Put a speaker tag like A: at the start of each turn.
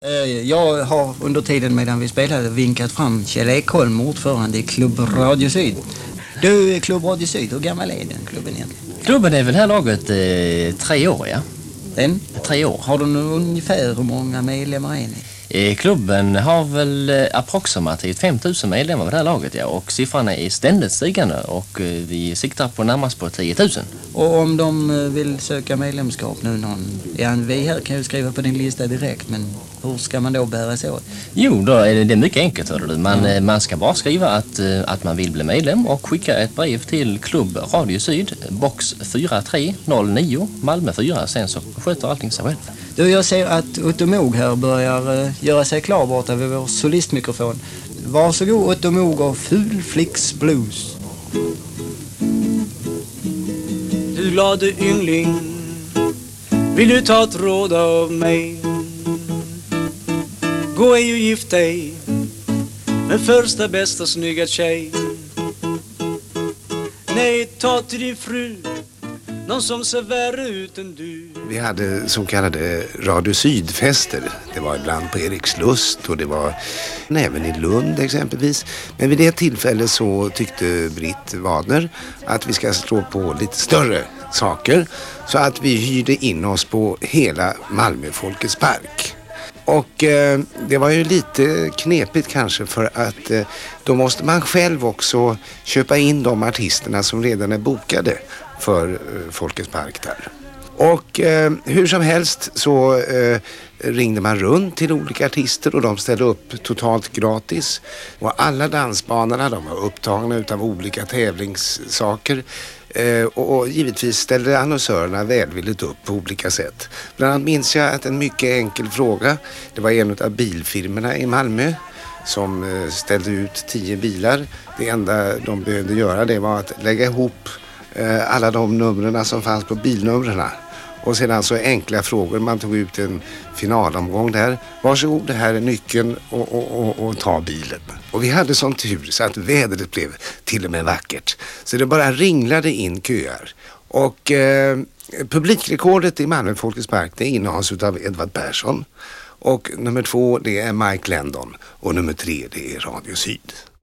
A: Jag har under tiden medan vi spelade vinkat fram Kjell Ekholm, ordförande i Klubb Radio Syd. Du, Klubb Radio Syd, hur gammal är den klubben egentligen?
B: Klubben är väl här laget 3 år, ja. 3 år.
A: Har du ungefär hur många medlemmar är ni?
B: Klubben har väl approximativt 5 000 medlemmar på det här laget, ja. Och siffrorna är ständigt stigande och vi siktar på närmast på 10 000.
A: Och om de vill söka medlemskap nu vi här kan ju skriva på din lista direkt, men hur ska man då bära sig åt?
B: Jo, då är det mycket enkelt, hör du. Man ska bara skriva att man vill bli medlem och skicka ett brev till Klubb Radio Syd, box 4309, Malmö 4. Sen så sköter allting sig själv.
A: Du, jag ser att Otto Moog här börjar göra sig klar borta vid vår solistmikrofon. Varsågod Otto Moog och Fulflicks Blues.
C: Du glade yngling, vill du ta ett råd av mig? Gå ej och gift dig med första bästa snygga tjej. Nej, ta till din fru någon som ser värre ut än du.
D: Vi hade så kallade Radio Sydfester. Det var ibland på Erikslust och det var även i Lund exempelvis. Men vid det tillfället så tyckte Britt Wadner att vi ska slå på lite större saker. Så att vi hyrde in oss på hela Malmö Folkets Park. Och det var ju lite knepigt kanske, för att då måste man själv också köpa in de artisterna som redan är bokade för Folkets Park där. Och hur som helst så ringde man runt till olika artister och de ställde upp totalt gratis. Och alla dansbanorna, de var upptagna utav olika tävlingssaker. Och givetvis ställde annonsörerna välvilligt upp på olika sätt. Bland annat minns jag att en mycket enkel fråga, det var en av bilfirmerna i Malmö som ställde ut 10 bilar. Det enda de behövde göra, det var att lägga ihop alla de numren som fanns på bilnumren. Och sedan så enkla frågor, man tog ut en finalomgång där. Varsågod, det här är nyckeln och ta bilen. Och vi hade sån tur så att vädret blev till och med vackert. Så det bara ringlade in köer. Och publikrekordet i Malmö Folkets Park, det innehas av Edvard Persson. Och nummer 2 det är Mike Lendon. Och nummer 3 det är Radio Syd.